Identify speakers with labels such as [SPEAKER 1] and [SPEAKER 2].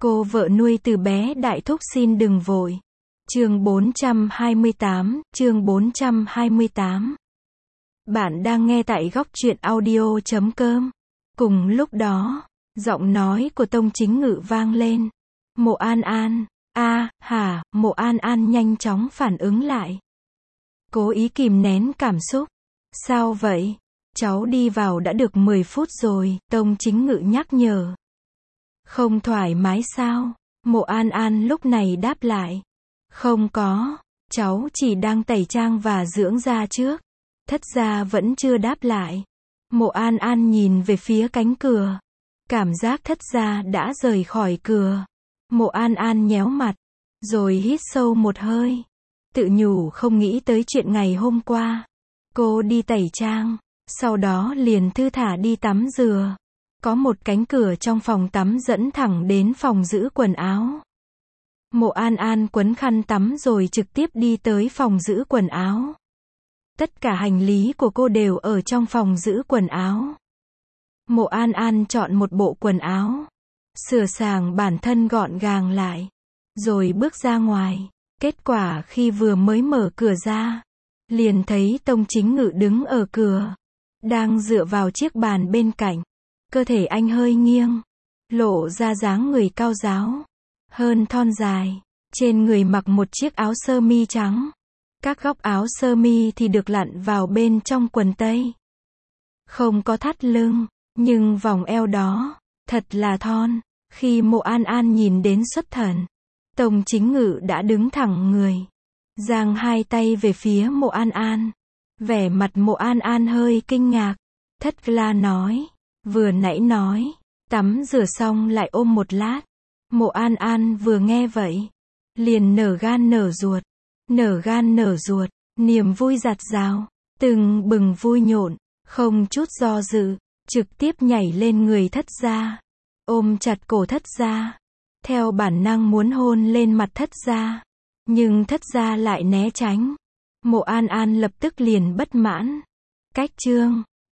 [SPEAKER 1] Cô vợ nuôi từ bé đại thúc xin đừng vội. Chương 428. Bạn đang nghe tại góc truyện audio.com. Cùng lúc đó, giọng nói của Tông Chính Ngự vang lên. Mộ An An, Mộ An An nhanh chóng phản ứng lại. Cố ý kìm nén cảm xúc. Sao vậy? Cháu đi vào đã được 10 phút rồi, Tông Chính Ngự nhắc nhở. Không thoải mái sao? Mộ An An lúc này đáp lại. Không có, cháu chỉ đang tẩy trang và dưỡng da trước. Thất gia vẫn chưa đáp lại. Mộ An An nhìn về phía cánh cửa. Cảm giác thất gia đã rời khỏi cửa. Mộ An An nhéo mặt, rồi hít sâu một hơi. Tự nhủ không nghĩ tới chuyện ngày hôm qua. Cô đi tẩy trang, sau đó liền thư thả đi tắm rửa. Có một cánh cửa trong phòng tắm dẫn thẳng đến phòng giữ quần áo. Mộ An An quấn khăn tắm rồi trực tiếp đi tới phòng giữ quần áo. Tất cả hành lý của cô đều ở trong phòng giữ quần áo. Mộ An An chọn một bộ quần áo, sửa sang bản thân gọn gàng lại, rồi bước ra ngoài. Kết quả khi vừa mới mở cửa ra, liền thấy Tông Chính Ngự đứng ở cửa, đang dựa vào chiếc bàn bên cạnh. Cơ thể anh hơi nghiêng, lộ ra dáng người cao ráo, hơn thon dài. Trên người mặc một chiếc áo sơ mi trắng. Các góc áo sơ mi thì được lặn vào bên trong quần tây. Không có thắt lưng, nhưng vòng eo đó, thật là thon. Khi Mộ An An nhìn đến xuất thần, Tông Chính Ngự đã đứng thẳng người, giang hai tay về phía Mộ An An. Vẻ mặt Mộ An An hơi kinh ngạc. Thất la nói, vừa nãy nói, tắm rửa xong lại ôm một lát. Mộ An An vừa nghe vậy, liền nở gan nở ruột, niềm vui dạt dào, từng bừng vui nhộn, không chút do dự, trực tiếp nhảy lên người thất gia, ôm chặt cổ thất gia, theo bản năng muốn hôn lên mặt thất gia, nhưng thất gia lại né tránh. Mộ An An lập tức liền bất mãn. Cách chương